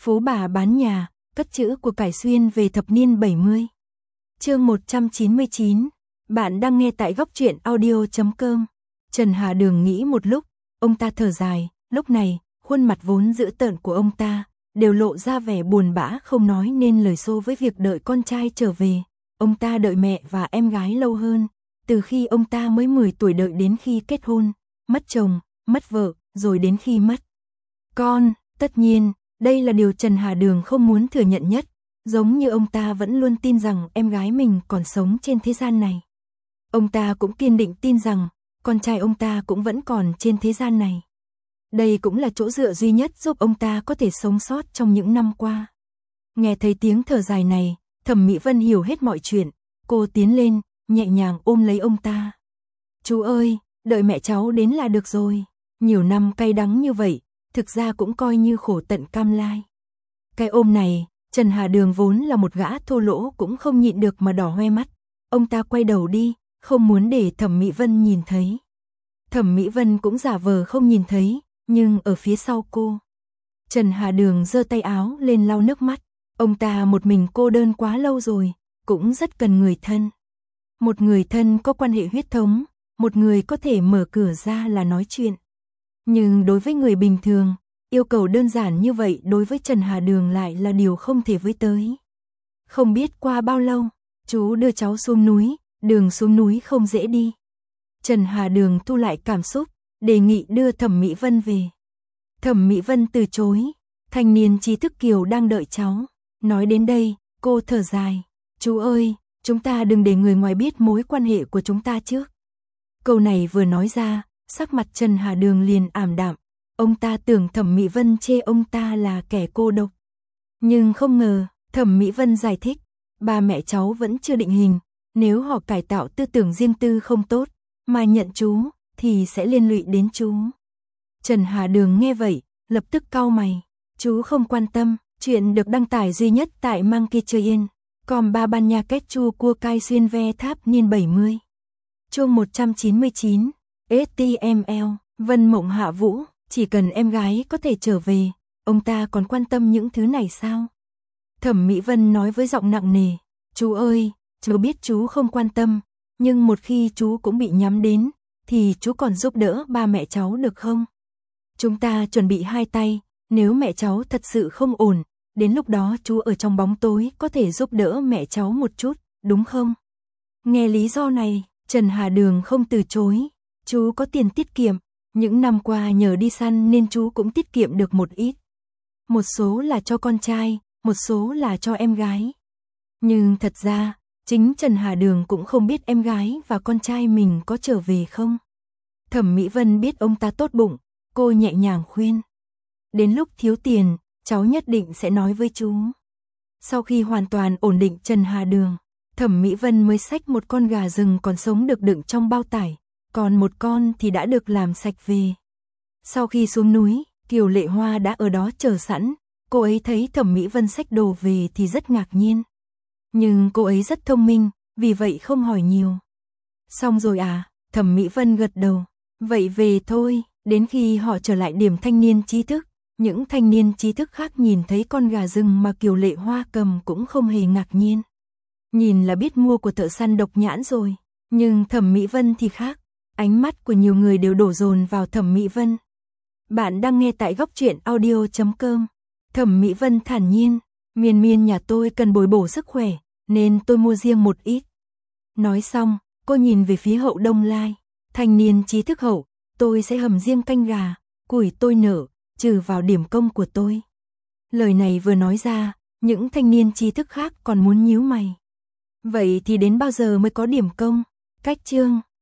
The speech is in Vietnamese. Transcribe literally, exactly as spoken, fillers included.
Phú bà bán nhà, cất chữ của cải xuyên về thập niên bảy mươi. Chương một trăm chín mươi chín. Bạn đang nghe tại góc truyện audio chấm com. Trần Hà Đường nghĩ một lúc, ông ta thở dài, lúc này, khuôn mặt vốn dữ tợn của ông ta đều lộ ra vẻ buồn bã không nói nên lời xô với việc đợi con trai trở về. Ông ta đợi mẹ và em gái lâu hơn, từ khi ông ta mới mười tuổi đợi đến khi kết hôn, mất chồng, mất vợ, rồi đến khi mất con. Tất nhiên, đây là điều Trần Hà Đường không muốn thừa nhận nhất, giống như ông ta vẫn luôn tin rằng em gái mình còn sống trên thế gian này. Ông ta cũng kiên định tin rằng con trai ông ta cũng vẫn còn trên thế gian này. Đây cũng là chỗ dựa duy nhất giúp ông ta có thể sống sót trong những năm qua. Nghe thấy tiếng thở dài này, Thẩm Mỹ Vân hiểu hết mọi chuyện, cô tiến lên, nhẹ nhàng ôm lấy ông ta. Chú ơi, đợi mẹ cháu đến là được rồi. Nhiều năm cay đắng như vậy, thực ra cũng coi như khổ tận cam lai. Cái ôm này, Trần Hà Đường vốn là một gã thô lỗ cũng không nhịn được mà đỏ hoe mắt. Ông ta quay đầu đi, không muốn để Thẩm Mỹ Vân nhìn thấy. Thẩm Mỹ Vân cũng giả vờ không nhìn thấy, nhưng ở phía sau cô. Trần Hà Đường giơ tay áo lên lau nước mắt. Ông ta một mình cô đơn quá lâu rồi, cũng rất cần người thân. Một người thân có quan hệ huyết thống, một người có thể mở cửa ra là nói chuyện. Nhưng đối với người bình thường, yêu cầu đơn giản như vậy đối với Trần Hà Đường lại là điều không thể với tới. Không biết qua bao lâu, chú đưa cháu xuống núi, đường xuống núi không dễ đi. Trần Hà Đường thu lại cảm xúc, đề nghị đưa Thẩm Mỹ Vân về. Thẩm Mỹ Vân từ chối, thanh niên trí thức Kiều đang đợi cháu. Nói đến đây, cô thở dài, chú ơi, chúng ta đừng để người ngoài biết mối quan hệ của chúng ta trước. Câu này vừa nói ra, sắc mặt Trần Hà Đường liền ảm đạm. Ông ta tưởng Thẩm Mỹ Vân chê ông ta là kẻ cô độc. Nhưng không ngờ, Thẩm Mỹ Vân giải thích, ba mẹ cháu vẫn chưa định hình, nếu họ cải tạo tư tưởng riêng tư không tốt, mà nhận chú, thì sẽ liên lụy đến chú. Trần Hà Đường nghe vậy, lập tức cau mày, chú không quan tâm, chuyện được đăng tải duy nhất tại Monkey Train, còn ba ban nha kết chu cua cai xuyên ve tháp niên bảy mươi. Chương một trăm chín mươi chín. ét tê em lờ, Vân Mộng Hạ Vũ, chỉ cần em gái có thể trở về, ông ta còn quan tâm những thứ này sao? Thẩm Mỹ Vân nói với giọng nặng nề, chú ơi, chú biết chú không quan tâm, nhưng một khi chú cũng bị nhắm đến, thì chú còn giúp đỡ ba mẹ cháu được không? Chúng ta chuẩn bị hai tay, nếu mẹ cháu thật sự không ổn, đến lúc đó chú ở trong bóng tối có thể giúp đỡ mẹ cháu một chút, đúng không? Nghe lý do này, Trần Hà Đường không từ chối. Chú có tiền tiết kiệm, những năm qua nhờ đi săn nên chú cũng tiết kiệm được một ít. Một số là cho con trai, một số là cho em gái. Nhưng thật ra, chính Trần Hà Đường cũng không biết em gái và con trai mình có trở về không. Thẩm Mỹ Vân biết ông ta tốt bụng, cô nhẹ nhàng khuyên. Đến lúc thiếu tiền, cháu nhất định sẽ nói với chú. Sau khi hoàn toàn ổn định Trần Hà Đường, Thẩm Mỹ Vân mới xách một con gà rừng còn sống được đựng trong bao tải, còn một con thì đã được làm sạch về. Sau khi xuống núi, Kiều Lệ Hoa đã ở đó chờ sẵn, cô ấy thấy Thẩm Mỹ Vân xách đồ về thì rất ngạc nhiên. Nhưng cô ấy rất thông minh, vì vậy không hỏi nhiều. Xong rồi à, Thẩm Mỹ Vân gật đầu, vậy về thôi. Đến khi họ trở lại điểm thanh niên trí thức, những thanh niên trí thức khác nhìn thấy con gà rừng mà Kiều Lệ Hoa cầm cũng không hề ngạc nhiên. Nhìn là biết mua của thợ săn độc nhãn rồi, nhưng Thẩm Mỹ Vân thì khác, ánh mắt của nhiều người đều đổ dồn vào Thẩm Mỹ Vân. Bạn đang nghe tại góc truyện audio chấm com. Thẩm Mỹ Vân thản nhiên, Miên Miên nhà tôi cần bồi bổ sức khỏe, nên tôi mua riêng một ít. Nói xong, cô nhìn về phía Hậu Đông Lai, thanh niên trí thức Hậu, tôi sẽ hầm riêng canh gà, củi tôi nở, trừ vào điểm công của tôi. Lời này vừa nói ra, những thanh niên trí thức khác còn muốn nhíu mày. Vậy thì đến bao giờ mới có điểm công? Cách chương